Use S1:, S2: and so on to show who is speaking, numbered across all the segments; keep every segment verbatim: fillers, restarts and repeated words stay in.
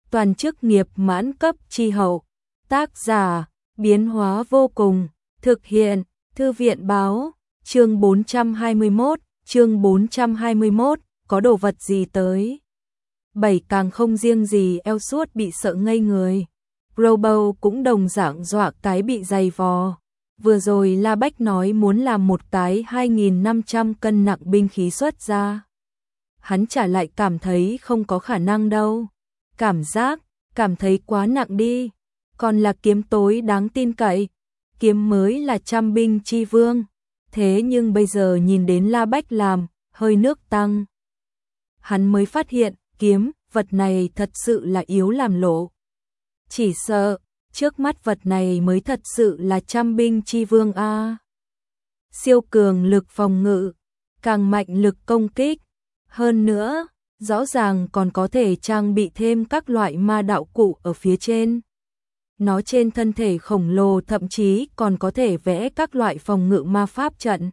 S1: toàn chức nghiệp mãn cấp chi hậu. Tác giả, biến hóa vô cùng, thực hiện, thư viện báo, chương bốn trăm hai mươi mốt, chương bốn trăm hai mươi mốt, có đồ vật gì tới. Bảy càng không riêng gì eo suốt bị sợ ngây người. Robo cũng đồng dạng dọa cái bị dày vò. Vừa rồi La Bách nói muốn làm một cái hai nghìn năm trăm cân nặng binh khí xuất ra. Hắn trả lại cảm thấy không có khả năng đâu. Cảm giác, cảm thấy quá nặng đi. Còn là kiếm tối đáng tin cậy. Kiếm mới là trăm binh chi vương. Thế nhưng bây giờ nhìn đến La Bách làm, hơi nước tăng. Hắn mới phát hiện, kiếm, vật này thật sự là yếu làm lộ. Chỉ sợ, trước mắt vật này mới thật sự là trăm binh chi vương a. Siêu cường lực phòng ngự, càng mạnh lực công kích. Hơn nữa, rõ ràng còn có thể trang bị thêm các loại ma đạo cụ ở phía trên. Nó trên thân thể khổng lồ thậm chí còn có thể vẽ các loại phòng ngự ma pháp trận.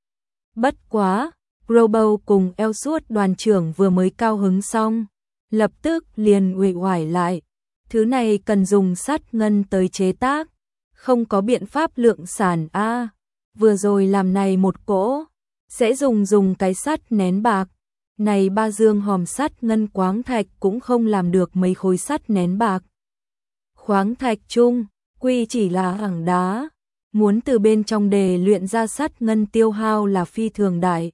S1: Bất quá, Robo cùng eo suốt đoàn trưởng vừa mới cao hứng xong, lập tức liền uể oải lại. Thứ này cần dùng sắt ngân tới chế tác, không có biện pháp lượng sản a. À, vừa rồi làm này một cỗ, sẽ dùng dùng cái sắt nén bạc. Này ba dương hòm sắt ngân quáng thạch cũng không làm được mấy khối sắt nén bạc. Khoáng thạch chung, quy chỉ là hàng đá, muốn từ bên trong đề luyện ra sắt ngân tiêu hao là phi thường đại.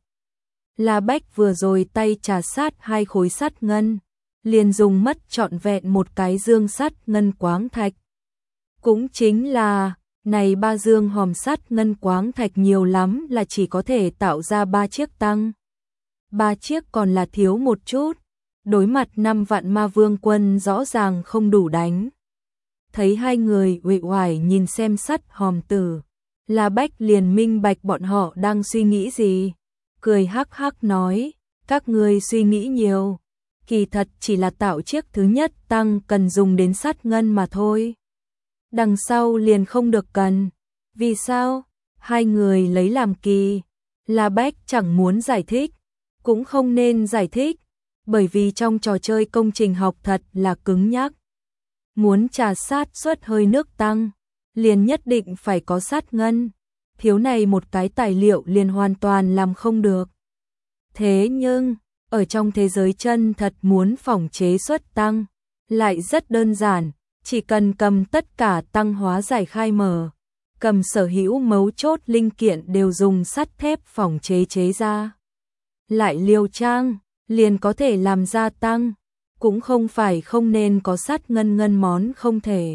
S1: La Bách vừa rồi tay trà sát hai khối sắt ngân, liền dùng mất trọn vẹn một cái dương sắt ngân quáng thạch. Cũng chính là, này ba dương hòm sắt ngân quáng thạch nhiều lắm là chỉ có thể tạo ra ba chiếc tăng. Ba chiếc còn là thiếu một chút, đối mặt năm vạn ma vương quân rõ ràng không đủ đánh. Thấy hai người uể oải nhìn xem sắt hòm tử, La Bách liền minh bạch bọn họ đang suy nghĩ gì. Cười hắc hắc nói, các ngươi suy nghĩ nhiều. Kỳ thật chỉ là tạo chiếc thứ nhất tăng cần dùng đến sắt ngân mà thôi. Đằng sau liền không được cần. Vì sao? Hai người lấy làm kỳ. La Bách chẳng muốn giải thích, cũng không nên giải thích, bởi vì trong trò chơi công trình học thật là cứng nhắc. Muốn trà sát suất hơi nước tăng, liền nhất định phải có sắt ngân. Thiếu này một cái tài liệu liền hoàn toàn làm không được. Thế nhưng, ở trong thế giới chân thật muốn phỏng chế suất tăng, lại rất đơn giản, chỉ cần cầm tất cả tăng hóa giải khai mở, cầm sở hữu mấu chốt linh kiện đều dùng sắt thép phỏng chế chế ra. Lại liều trang, liền có thể làm ra tăng, cũng không phải không nên có sắt ngân ngân món không thể.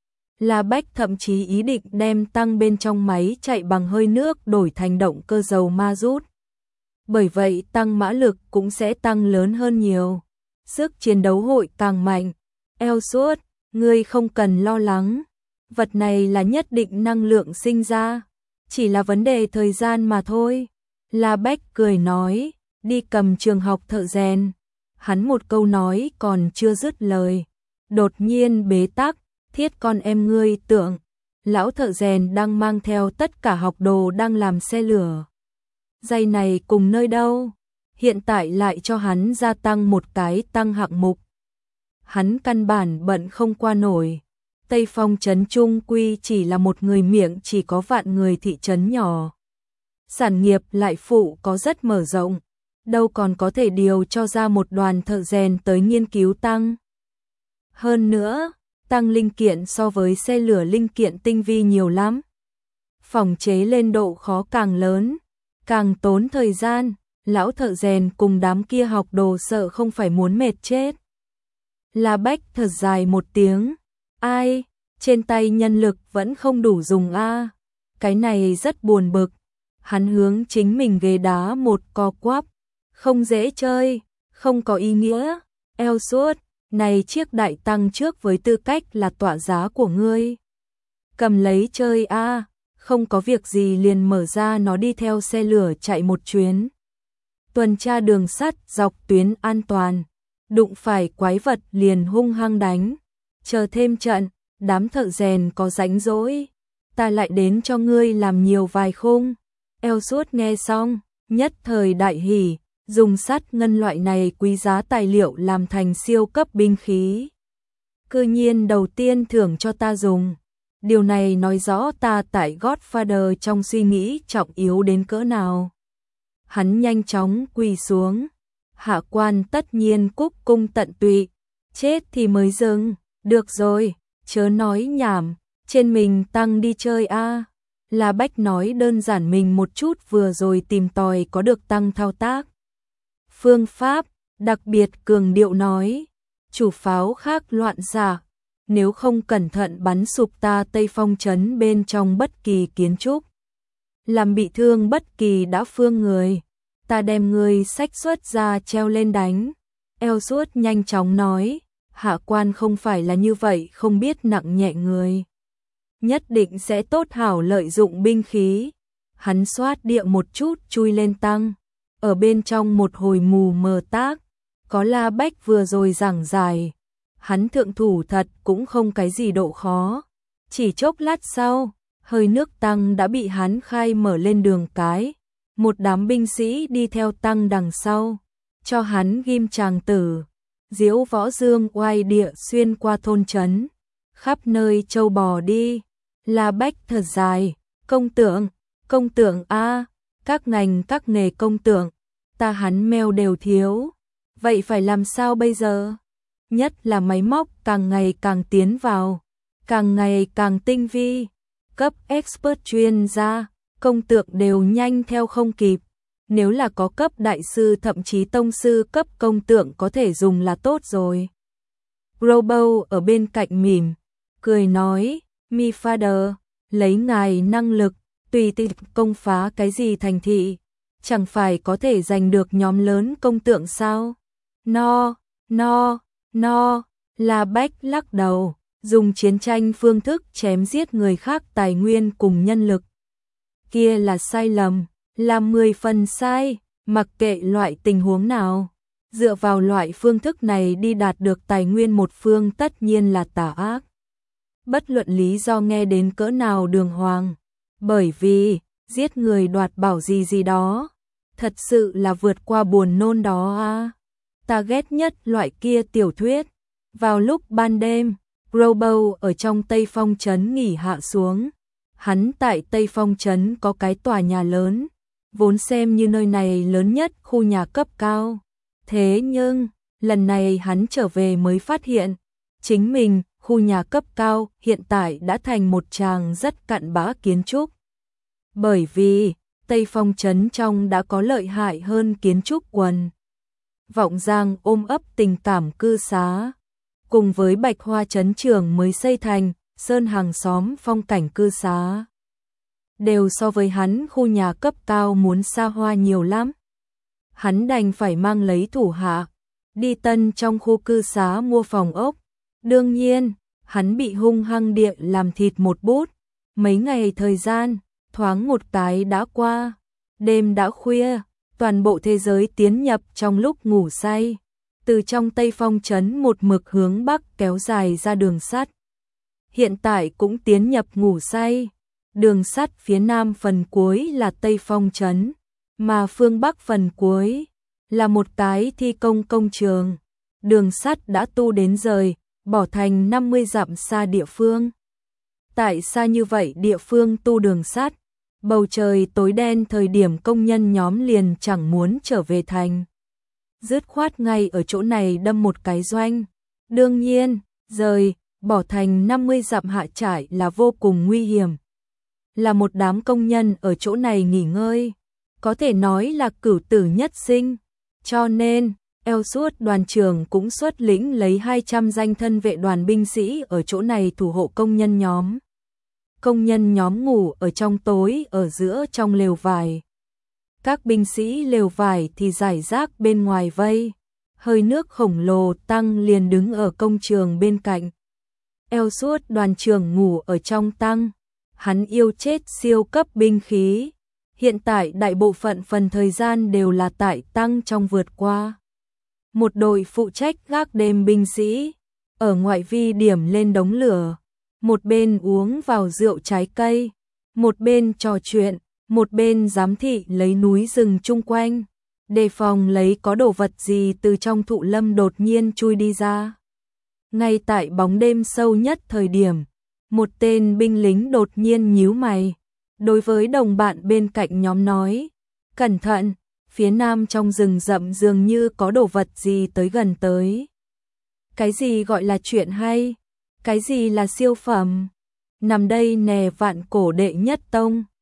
S1: La Bách thậm chí ý định đem tăng bên trong máy chạy bằng hơi nước đổi thành động cơ dầu ma rút. Bởi vậy tăng mã lực cũng sẽ tăng lớn hơn nhiều. Sức chiến đấu hội càng mạnh. Eo suốt, ngươi không cần lo lắng. Vật này là nhất định năng lượng sinh ra. Chỉ là vấn đề thời gian mà thôi. La Bách cười nói, đi cầm trường học thợ rèn. Hắn một câu nói còn chưa dứt lời. Đột nhiên bế tắc. Thiết con em ngươi tưởng, lão thợ rèn đang mang theo tất cả học đồ đang làm xe lửa. Dây này cùng nơi đâu? Hiện tại lại cho hắn gia tăng một cái tăng hạng mục. Hắn căn bản bận không qua nổi. Tây Phong trấn Trung Quy chỉ là một người miệng chỉ có vạn người thị trấn nhỏ. Sản nghiệp lại phụ có rất mở rộng. Đâu còn có thể điều cho ra một đoàn thợ rèn tới nghiên cứu tăng. Hơn nữa, tăng linh kiện so với xe lửa linh kiện tinh vi nhiều lắm. Phỏng chế lên độ khó càng lớn, càng tốn thời gian, lão thợ rèn cùng đám kia học đồ sợ không phải muốn mệt chết. La Bách thở dài một tiếng, ai, trên tay nhân lực vẫn không đủ dùng a. Cái này rất buồn bực. Hắn hướng chính mình ghế đá một co quắp, không dễ chơi, không có ý nghĩa. Eo suốt, này chiếc đại tăng trước với tư cách là tọa giá của ngươi. Cầm lấy chơi a, không có việc gì liền mở ra nó đi theo xe lửa chạy một chuyến. Tuần tra đường sắt dọc tuyến an toàn, đụng phải quái vật liền hung hăng đánh. Chờ thêm trận, đám thợ rèn có rảnh rỗi, ta lại đến cho ngươi làm nhiều vài khung. Eo suốt nghe xong, nhất thời đại hỉ. Dùng sắt ngân loại này quý giá tài liệu làm thành siêu cấp binh khí. cư nhiên đầu tiên thưởng cho ta dùng. Điều này nói rõ ta tại Godfather trong suy nghĩ trọng yếu đến cỡ nào. Hắn nhanh chóng quỳ xuống. Hạ quan tất nhiên cúc cung tận tụy. Chết thì mới dừng. Được rồi, chớ nói nhảm. Trên mình tăng đi chơi a. À. La Bách nói đơn giản mình một chút vừa rồi tìm tòi có được tăng thao tác. Phương pháp, đặc biệt cường điệu nói. Chủ pháo khác loạn xạ. Nếu không cẩn thận bắn sụp ta Tây Phong trấn bên trong bất kỳ kiến trúc. Làm bị thương bất kỳ đã phương người. Ta đem người xách xuất ra treo lên đánh. Ellsworth nhanh chóng nói. Hạ quan không phải là như vậy, không biết nặng nhẹ người. Nhất định sẽ tốt hảo lợi dụng binh khí. Hắn xoát địa một chút chui lên tăng. Ở bên trong một hồi mù mờ tác. Có La Bách vừa rồi giảng giải. Hắn thượng thủ thật cũng không cái gì độ khó. Chỉ chốc lát sau, hơi nước tăng đã bị hắn khai mở lên đường cái. Một đám binh sĩ đi theo tăng đằng sau. Cho hắn ghim tràng tử. Diễu võ dương oai địa xuyên qua thôn trấn. Khắp nơi châu bò đi. La Bách thật dài. Công tượng, công tượng a, các ngành các nghề công tượng. Ta hắn meo đều thiếu. Vậy phải làm sao bây giờ? Nhất là máy móc càng ngày càng tiến vào, càng ngày càng tinh vi, cấp expert chuyên gia, công tượng đều nhanh theo không kịp. Nếu là có cấp đại sư thậm chí tông sư cấp công tượng có thể dùng là tốt rồi. Robo ở bên cạnh mỉm, cười nói, Mi Father, lấy ngài năng lực, tùy tiện công phá cái gì thành thị, chẳng phải có thể giành được nhóm lớn công tượng sao? No, no. No, La Bách lắc đầu, dùng chiến tranh phương thức chém giết người khác tài nguyên cùng nhân lực. Kia là sai lầm, là mười phần sai, mặc kệ loại tình huống nào. Dựa vào loại phương thức này đi đạt được tài nguyên một phương tất nhiên là tà ác. Bất luận lý do nghe đến cỡ nào đường hoàng, bởi vì giết người đoạt bảo gì gì đó, thật sự là vượt qua buồn nôn đó à. Ta ghét nhất loại kia tiểu thuyết. Vào lúc ban đêm, Robo ở trong Tây Phong trấn nghỉ hạ xuống. Hắn tại Tây Phong trấn có cái tòa nhà lớn, vốn xem như nơi này lớn nhất khu nhà cấp cao. Thế nhưng, lần này hắn trở về mới phát hiện, chính mình, khu nhà cấp cao hiện tại đã thành một tràng rất cặn bã kiến trúc. Bởi vì, Tây Phong trấn trong đã có lợi hại hơn kiến trúc quần. Vọng Giang ôm ấp tình cảm cư xá, cùng với Bạch Hoa trấn trường mới xây thành, sơn hàng xóm phong cảnh cư xá. Đều so với hắn khu nhà cấp cao muốn xa hoa nhiều lắm. Hắn đành phải mang lấy thủ hạ, đi tân trong khu cư xá mua phòng ốc. Đương nhiên, hắn bị hung hăng địa làm thịt một bút. Mấy ngày thời gian, thoáng một cái đã qua, đêm đã khuya. Toàn bộ thế giới tiến nhập trong lúc ngủ say, từ trong Tây Phong trấn một mực hướng bắc kéo dài ra đường sắt. Hiện tại cũng tiến nhập ngủ say, đường sắt phía nam phần cuối là Tây Phong trấn, mà phương bắc phần cuối là một cái thi công công trường. Đường sắt đã tu đến rời, bỏ thành năm mươi dặm xa địa phương. Tại xa như vậy địa phương tu đường sắt, bầu trời tối đen thời điểm công nhân nhóm liền chẳng muốn trở về thành. Dứt khoát ngay ở chỗ này đâm một cái doanh. Đương nhiên, rời, bỏ thành năm mươi dặm hạ trải là vô cùng nguy hiểm. Là một đám công nhân ở chỗ này nghỉ ngơi, có thể nói là cửu tử nhất sinh. Cho nên, Ellsworth đoàn trưởng cũng xuất lĩnh lấy hai trăm danh thân vệ đoàn binh sĩ ở chỗ này thủ hộ công nhân nhóm. Công nhân nhóm ngủ ở trong tối ở giữa trong lều vải. Các binh sĩ lều vải thì rải rác bên ngoài vây. Hơi nước khổng lồ tăng liền đứng ở công trường bên cạnh. Ellsworth đoàn trưởng ngủ ở trong tăng. Hắn yêu chết siêu cấp binh khí. Hiện tại đại bộ phận phần thời gian đều là tại tăng trong vượt qua. Một đội phụ trách gác đêm binh sĩ ở ngoại vi điểm lên đống lửa. Một bên uống vào rượu trái cây, một bên trò chuyện, một bên giám thị lấy núi rừng chung quanh, đề phòng lấy có đồ vật gì từ trong thụ lâm đột nhiên chui đi ra. Ngay tại bóng đêm sâu nhất thời điểm, một tên binh lính đột nhiên nhíu mày, đối với đồng bạn bên cạnh nhóm nói, cẩn thận, phía nam trong rừng rậm dường như có đồ vật gì tới gần tới. Cái gì gọi là chuyện hay? Cái gì là siêu phẩm? Nằm đây nè, vạn cổ đệ nhất tông.